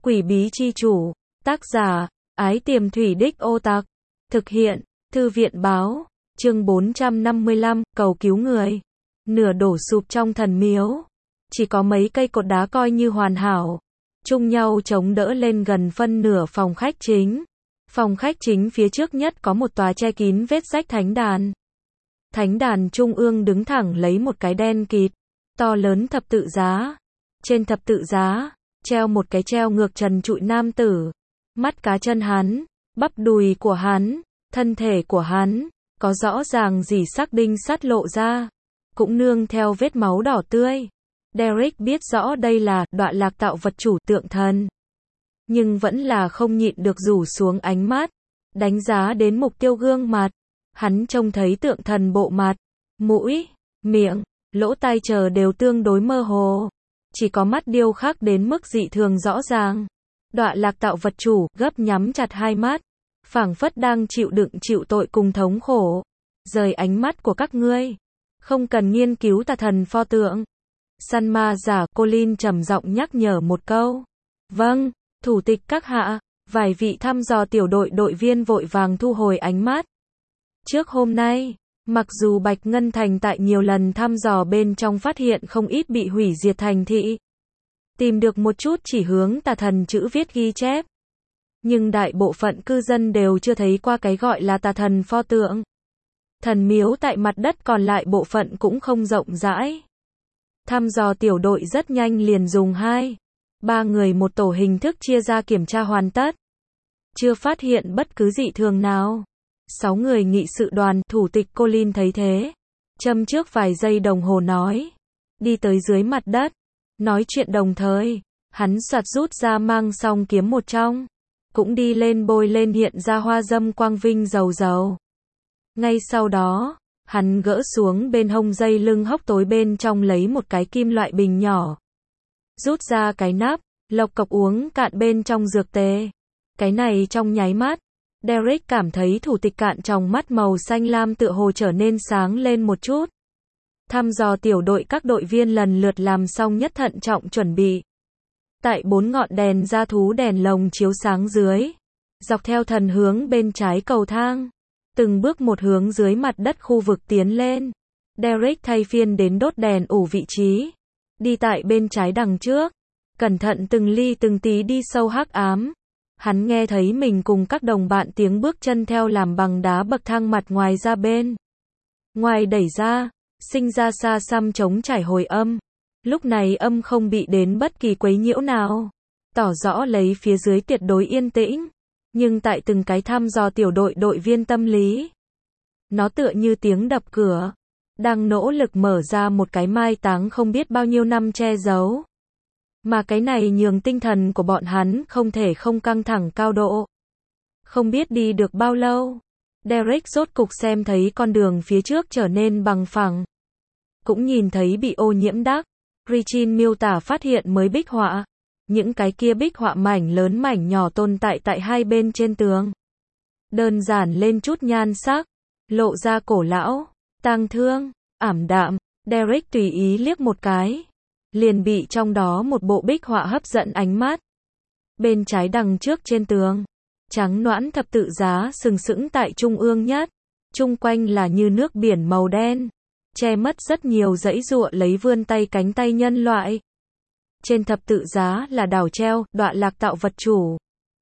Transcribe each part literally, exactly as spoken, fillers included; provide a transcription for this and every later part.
Quỷ bí chi chủ, tác giả, Ái Tiềm Thủy Đích Ô Tặc, thực hiện, Thư viện báo, chương bốn trăm năm mươi lăm, cầu cứu người. Nửa đổ sụp trong thần miếu, chỉ có mấy cây cột đá coi như hoàn hảo, chung nhau chống đỡ lên gần phân nửa phòng khách chính. Phòng khách chính phía trước nhất có một tòa che kín vết rách thánh đàn. Thánh đàn trung ương đứng thẳng lấy một cái đen kịt, to lớn thập tự giá. Trên thập tự giá, treo một cái treo ngược trần trụi nam tử. Mắt cá chân hắn, bắp đùi của hắn, thân thể của hắn, có rõ ràng gì sắc đinh sắt lộ ra, cũng nương theo vết máu đỏ tươi. Derek biết rõ đây là Đoạn Lạc tạo vật chủ tượng thần, nhưng vẫn là không nhịn được rủ xuống ánh mắt, đánh giá đến mục tiêu gương mặt. Hắn trông thấy tượng thần bộ mặt, mũi, miệng, lỗ tai chờ đều tương đối mơ hồ, chỉ có mắt điêu khắc đến mức dị thường rõ ràng. Đoạn Lạc tạo vật chủ gấp nhắm chặt hai mắt, phảng phất đang chịu đựng chịu tội cùng thống khổ. Rời ánh mắt của các ngươi, không cần nghiên cứu tà thần pho tượng. Săn ma giả Colin trầm giọng nhắc nhở một câu. Vâng, thủ tịch các hạ. Vài vị thăm dò tiểu đội đội viên vội vàng thu hồi ánh mắt. Trước hôm nay, mặc dù Bạch Ngân Thành tại nhiều lần thăm dò bên trong phát hiện không ít bị hủy diệt thành thị, tìm được một chút chỉ hướng tà thần chữ viết ghi chép, nhưng đại bộ phận cư dân đều chưa thấy qua cái gọi là tà thần pho tượng. Thần miếu tại mặt đất còn lại bộ phận cũng không rộng rãi. Thăm dò tiểu đội rất nhanh liền dùng hai, ba người một tổ hình thức chia ra kiểm tra hoàn tất. Chưa phát hiện bất cứ dị thường nào. Sáu người nghị sự đoàn, thủ tịch Colin thấy thế, châm trước vài giây đồng hồ nói. Đi tới dưới mặt đất. Nói chuyện đồng thời, hắn soạt rút ra mang song kiếm một trong, cũng đi lên bôi lên hiện ra hoa dâm quang vinh dầu dầu. Ngay sau đó, hắn gỡ xuống bên hông dây lưng hốc tối bên trong lấy một cái kim loại bình nhỏ. Rút ra cái nắp, lộc cộc uống cạn bên trong dược tê. Cái này trong nháy mắt, Derek cảm thấy thủ tịch cạn trong mắt màu xanh lam tựa hồ trở nên sáng lên một chút. Thăm dò tiểu đội các đội viên lần lượt làm xong nhất thận trọng chuẩn bị. Tại bốn ngọn đèn da thú đèn lồng chiếu sáng dưới, dọc theo thần hướng bên trái cầu thang, từng bước một hướng dưới mặt đất khu vực tiến lên. Derek thay phiên đến đốt đèn ủ vị trí, đi tại bên trái đằng trước, cẩn thận từng ly từng tí đi sâu hắc ám. Hắn nghe thấy mình cùng các đồng bạn tiếng bước chân theo làm bằng đá bậc thang mặt ngoài ra bên ngoài đẩy ra, sinh ra xa xăm trống trải hồi âm. Lúc này âm không bị đến bất kỳ quấy nhiễu nào, tỏ rõ lấy phía dưới tuyệt đối yên tĩnh. Nhưng tại từng cái thăm dò tiểu đội đội viên tâm lý, nó tựa như tiếng đập cửa, đang nỗ lực mở ra một cái mai táng không biết bao nhiêu năm che giấu. Mà cái này nhường tinh thần của bọn hắn không thể không căng thẳng cao độ. Không biết đi được bao lâu, Derek rốt cục xem thấy con đường phía trước trở nên bằng phẳng. Cũng nhìn thấy bị ô nhiễm đắc. Richin miêu tả phát hiện mới bích họa. Những cái kia bích họa mảnh lớn mảnh nhỏ tồn tại tại hai bên trên tường. Đơn giản lên chút nhan sắc, lộ ra cổ lão, tang thương, ảm đạm. Derek tùy ý liếc một cái, liền bị trong đó một bộ bích họa hấp dẫn ánh mắt. Bên trái đằng trước trên tường, trắng nõn thập tự giá sừng sững tại trung ương nhất, chung quanh là như nước biển màu đen, che mất rất nhiều dãy dụa lấy vươn tay cánh tay nhân loại. Trên thập tự giá là đảo treo, Đoạn Lạc tạo vật chủ.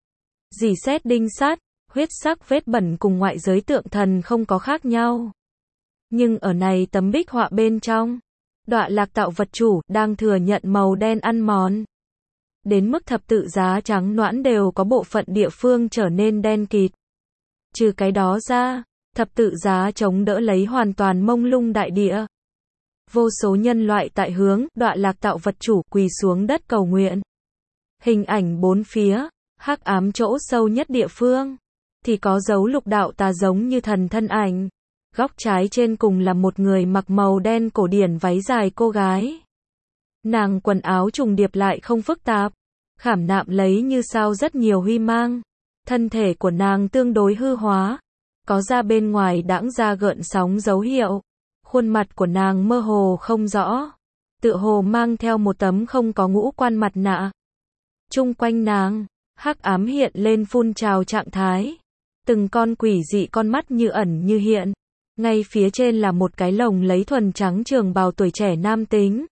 Dì xét đinh sắt, huyết sắc vết bẩn cùng ngoại giới tượng thần không có khác nhau. Nhưng ở này tấm bích họa bên trong, Đoạn Lạc tạo vật chủ đang thừa nhận màu đen ăn mòn. Đến mức thập tự giá trắng nõn đều có bộ phận địa phương trở nên đen kịt. Trừ cái đó ra, thập tự giá chống đỡ lấy hoàn toàn mông lung đại địa. Vô số nhân loại tại hướng Đoạn Lạc tạo vật chủ quỳ xuống đất cầu nguyện. Hình ảnh bốn phía, hắc ám chỗ sâu nhất địa phương, thì có dấu lục đạo tà giống như thần thân ảnh. Góc trái trên cùng là một người mặc màu đen cổ điển váy dài cô gái. Nàng quần áo trùng điệp lại không phức tạp, khảm nạm lấy như sao rất nhiều huy mang. Thân thể của nàng tương đối hư hóa, có da bên ngoài đãng ra gợn sóng dấu hiệu. Khuôn mặt của nàng mơ hồ không rõ, tựa hồ mang theo một tấm không có ngũ quan mặt nạ. Chung quanh nàng, hắc ám hiện lên phun trào trạng thái. Từng con quỷ dị con mắt như ẩn như hiện. Ngay phía trên là một cái lồng lấy thuần trắng trường bào tuổi trẻ nam tính.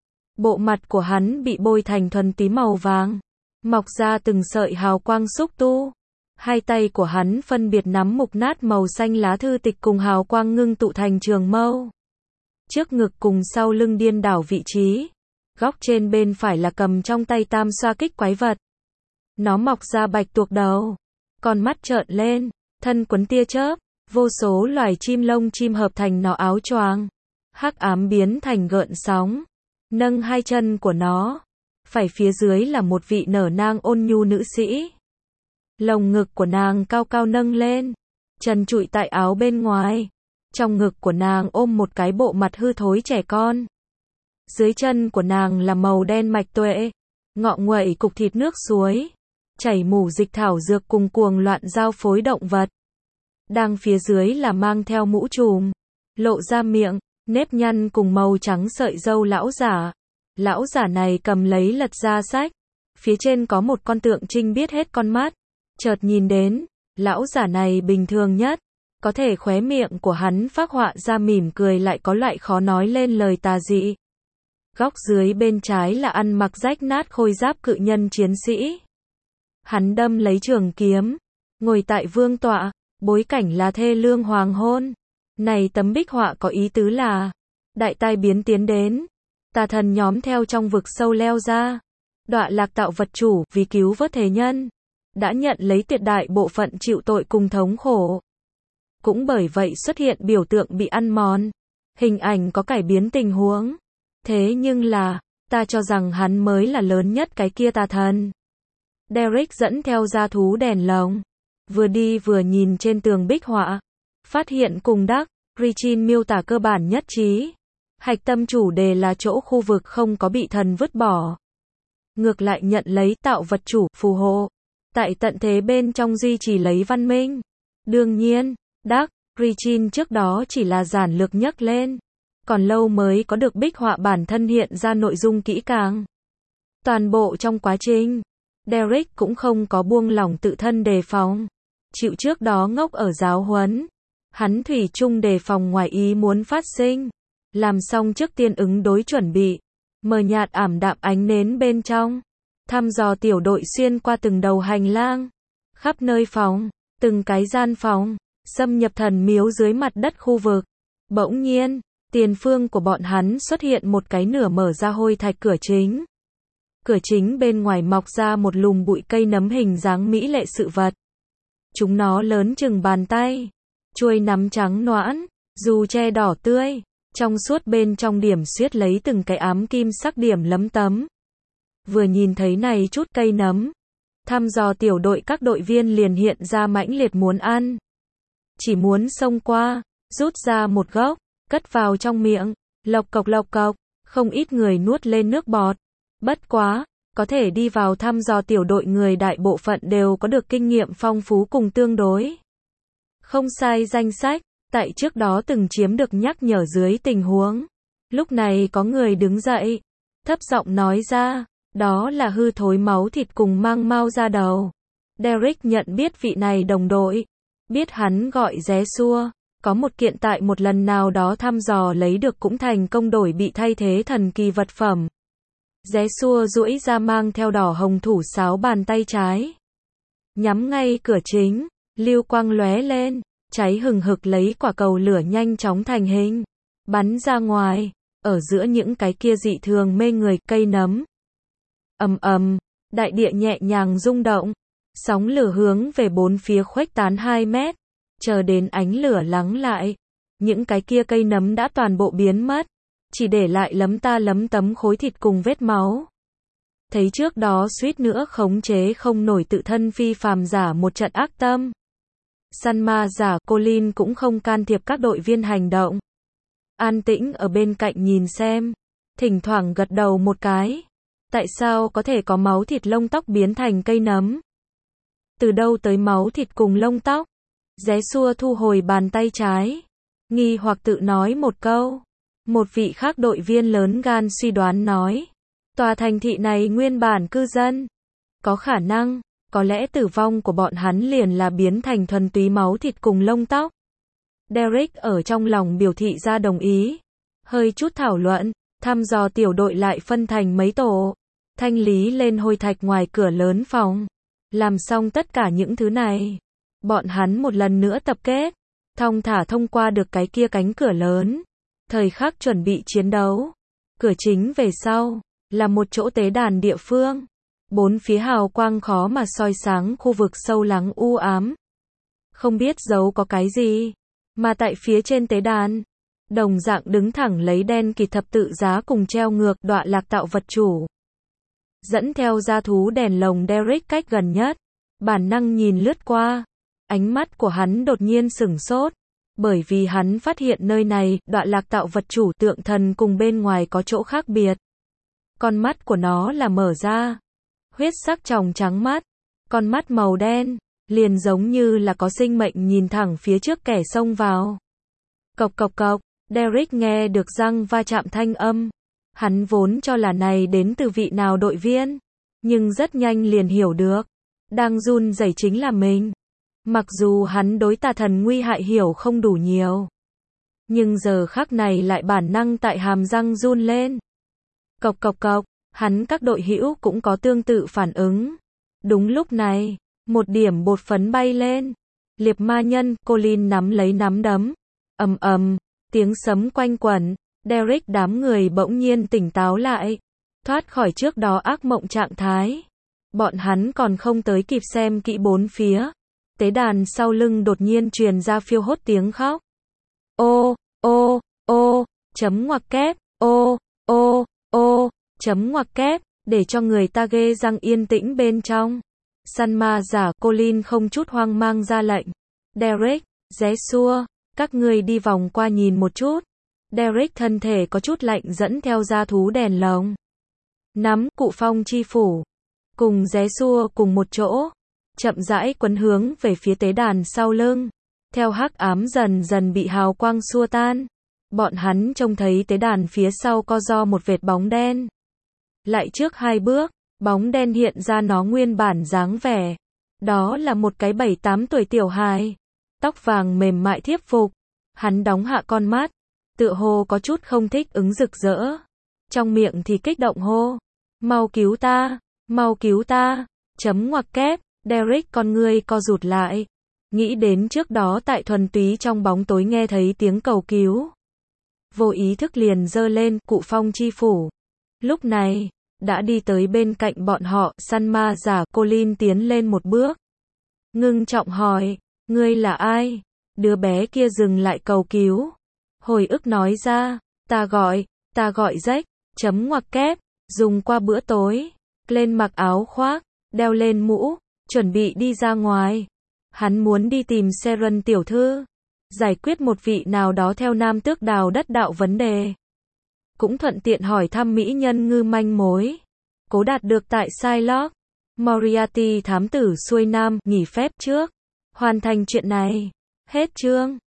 Bộ mặt của hắn bị bôi thành thuần tím màu vàng, mọc ra từng sợi hào quang xúc tu. Hai tay của hắn phân biệt nắm mục nát màu xanh lá thư tịch cùng hào quang ngưng tụ thành trường mâu. Trước ngực cùng sau lưng điên đảo vị trí. Góc trên bên phải là cầm trong tay tam xoa kích quái vật. Nó mọc ra bạch tuộc đầu, con mắt trợn lên, thân quấn tia chớp, vô số loài chim lông chim hợp thành nó áo choàng. Hắc ám biến thành gợn sóng, nâng hai chân của nó, phải phía dưới là một vị nở nang ôn nhu nữ sĩ. Lồng ngực của nàng cao cao nâng lên, trần trụi tại áo bên ngoài. Trong ngực của nàng ôm một cái bộ mặt hư thối trẻ con. Dưới chân của nàng là màu đen mạch tuệ, ngọ nguậy cục thịt nước suối, chảy mủ dịch thảo dược cùng cuồng loạn giao phối động vật. Đang phía dưới là mang theo mũ trùm, lộ ra miệng, nếp nhăn cùng màu trắng sợi râu lão giả. Lão giả này cầm lấy lật ra sách, phía trên có một con tượng trinh biết hết con mắt. Chợt nhìn đến, lão giả này bình thường nhất, có thể khóe miệng của hắn phác họa ra mỉm cười lại có loại khó nói lên lời tà dị. Góc dưới bên trái là ăn mặc rách nát khôi giáp cự nhân chiến sĩ. Hắn đâm lấy trường kiếm, ngồi tại vương tọa, bối cảnh là thê lương hoàng hôn. Này tấm bích họa có ý tứ là, đại tai biến tiến đến, tà thần nhóm theo trong vực sâu leo ra. Đọa lạc tạo vật chủ vì cứu vớt thế nhân, đã nhận lấy tuyệt đại bộ phận chịu tội cùng thống khổ. Cũng bởi vậy xuất hiện biểu tượng bị ăn mòn. Hình ảnh có cải biến tình huống. Thế nhưng là, ta cho rằng hắn mới là lớn nhất cái kia tà thần. Derek dẫn theo gia thú đèn lồng, vừa đi vừa nhìn trên tường bích họa, phát hiện cùng Dark Rechin miêu tả cơ bản nhất trí. Hạch tâm chủ đề là chỗ khu vực không có bị thần vứt bỏ. Ngược lại nhận lấy tạo vật chủ phù hộ. Tại tận thế bên trong duy trì lấy văn minh. Đương nhiên, Dark Rechin trước đó chỉ là giản lược nhắc lên. Còn lâu mới có được bích họa bản thân hiện ra nội dung kỹ càng. Toàn bộ trong quá trình, Derek cũng không có buông lỏng tự thân đề phòng. Chịu trước đó ngốc ở giáo huấn. Hắn thủy chung đề phòng ngoài ý muốn phát sinh. Làm xong trước tiên ứng đối chuẩn bị. Mờ nhạt ảm đạm ánh nến bên trong. Thăm dò tiểu đội xuyên qua từng đầu hành lang. Khắp nơi phòng, từng cái gian phòng. Xâm nhập thần miếu dưới mặt đất khu vực. Bỗng nhiên, tiền phương của bọn hắn xuất hiện một cái nửa mở ra hôi thạch cửa chính. Cửa chính bên ngoài mọc ra một lùm bụi cây nấm hình dáng mỹ lệ sự vật. Chúng nó lớn chừng bàn tay. Chuôi nắm trắng noãn, dù che đỏ tươi. Trong suốt bên trong điểm xuyết lấy từng cái ám kim sắc điểm lấm tấm. Vừa nhìn thấy này chút cây nấm. Thăm dò tiểu đội các đội viên liền hiện ra mãnh liệt muốn ăn. Chỉ muốn xông qua, rút ra một gốc, cất vào trong miệng, lộc cộc lộc cộc, không ít người nuốt lên nước bọt. Bất quá, có thể đi vào thăm dò tiểu đội người đại bộ phận đều có được kinh nghiệm phong phú cùng tương đối. Không sai danh sách, tại trước đó từng chiếm được nhắc nhở dưới tình huống. Lúc này có người đứng dậy, thấp giọng nói ra, đó là hư thối máu thịt cùng mang mau ra đầu. Derek nhận biết vị này đồng đội, biết hắn gọi Ré Xua, có một kiện tại một lần nào đó thăm dò lấy được cũng thành công đổi bị thay thế thần kỳ vật phẩm. Ré Xua duỗi ra mang theo đỏ hồng thủ sáo bàn tay trái. Nhắm ngay cửa chính, lưu quang lóe lên, cháy hừng hực lấy quả cầu lửa nhanh chóng thành hình, bắn ra ngoài, ở giữa những cái kia dị thường mê người cây nấm. Ầm ầm, đại địa nhẹ nhàng rung động, sóng lửa hướng về bốn phía khuếch tán hai mét, chờ đến ánh lửa lắng lại, những cái kia cây nấm đã toàn bộ biến mất, chỉ để lại lấm ta lấm tấm khối thịt cùng vết máu. Thấy trước đó suýt nữa khống chế không nổi tự thân phi phàm giả một trận ác tâm. Săn ma giả Colin cũng không can thiệp các đội viên hành động. An tĩnh ở bên cạnh nhìn xem, thỉnh thoảng gật đầu một cái. Tại sao có thể có máu thịt lông tóc biến thành cây nấm? Từ đâu tới máu thịt cùng lông tóc? Ré Xua thu hồi bàn tay trái, nghi hoặc tự nói một câu. Một vị khác đội viên lớn gan suy đoán nói, tòa thành thị này nguyên bản cư dân Có khả năng, có lẽ tử vong của bọn hắn liền là biến thành thuần túy máu thịt cùng lông tóc. Derek ở trong lòng biểu thị ra đồng ý. Hơi chút thảo luận, thăm dò tiểu đội lại phân thành mấy tổ. Thanh lý lên hôi thạch ngoài cửa lớn phòng. Làm xong tất cả những thứ này. Bọn hắn một lần nữa tập kết. Thong thả thông qua được cái kia cánh cửa lớn. Thời khắc chuẩn bị chiến đấu. Cửa chính về sau, là một chỗ tế đàn địa phương. Bốn phía hào quang khó mà soi sáng khu vực sâu lắng u ám. Không biết giấu có cái gì. Mà tại phía trên tế đàn, đồng dạng đứng thẳng lấy đen kịt thập tự giá cùng treo ngược đọa lạc tạo vật chủ. Dẫn theo gia thú đèn lồng Derek cách gần nhất. Bản năng nhìn lướt qua. Ánh mắt của hắn đột nhiên sửng sốt. Bởi vì hắn phát hiện nơi này, đọa lạc tạo vật chủ tượng thần cùng bên ngoài có chỗ khác biệt. Con mắt của nó là mở ra. Huyết sắc tròng trắng mắt. Con mắt màu đen. Liền giống như là có sinh mệnh nhìn thẳng phía trước kẻ xông vào. Cộc cộc cộc. Derek nghe được răng va chạm thanh âm. Hắn vốn cho là này đến từ vị nào đội viên. Nhưng rất nhanh liền hiểu được. Đang run rẩy chính là mình. Mặc dù hắn đối tà thần nguy hại hiểu không đủ nhiều. Nhưng giờ khắc này lại bản năng tại hàm răng run lên. Cộc cộc cộc. Hắn các đội hữu cũng có tương tự phản ứng. Đúng lúc này, một điểm bột phấn bay lên. Liệp ma nhân, Colin nắm lấy nắm đấm. Ầm ầm, tiếng sấm quanh quẩn. Derek đám người bỗng nhiên tỉnh táo lại. Thoát khỏi trước đó ác mộng trạng thái. Bọn hắn còn không tới kịp xem kỹ bốn phía. Tế đàn sau lưng đột nhiên truyền ra phiêu hốt tiếng khóc. Ô, ô, ô, chấm ngoặc kép, ô, ô, ô, chấm ngoặc kép, để cho người ta ghê răng yên tĩnh bên trong. Săn ma giả Colin không chút hoang mang ra lệnh. Derek, Jesua, các ngươi đi vòng qua nhìn một chút. Derek thân thể có chút lạnh dẫn theo gia thú đèn lồng. Nắm cụ phong chi phủ. Cùng Jesua cùng một chỗ. Chậm rãi quấn hướng về phía tế đàn sau lưng. Theo hắc ám dần dần bị hào quang xua tan. Bọn hắn trông thấy tế đàn phía sau co do một vệt bóng đen. Lại trước hai bước, bóng đen hiện ra nó nguyên bản dáng vẻ. Đó là một cái bảy tám tuổi tiểu hài. Tóc vàng mềm mại thiếp phục. Hắn đóng hạ con mắt. Tựa hồ có chút không thích ứng rực rỡ. Trong miệng thì kích động hô. Mau cứu ta, mau cứu ta. Chấm ngoặc kép. Derek con ngươi co rụt lại. Nghĩ đến trước đó tại thuần túy trong bóng tối nghe thấy tiếng cầu cứu. Vô ý thức liền giơ lên cụ phong chi phủ. Lúc này, đã đi tới bên cạnh bọn họ. Săn ma giả Colin tiến lên một bước. Ngưng trọng hỏi, ngươi là ai? Đứa bé kia dừng lại cầu cứu. Hồi ức nói ra, ta gọi, ta gọi Jack, chấm ngoặc kép, dùng qua bữa tối. Lên mặc áo khoác, đeo lên mũ. Chuẩn bị đi ra ngoài. Hắn muốn đi tìm Seren tiểu thư. Giải quyết một vị nào đó theo nam tước đào đất đạo vấn đề. Cũng thuận tiện hỏi thăm mỹ nhân ngư manh mối. Cố đạt được tại Psylocke. Moriarty thám tử xuôi nam, nghỉ phép trước. Hoàn thành chuyện này. Hết chương.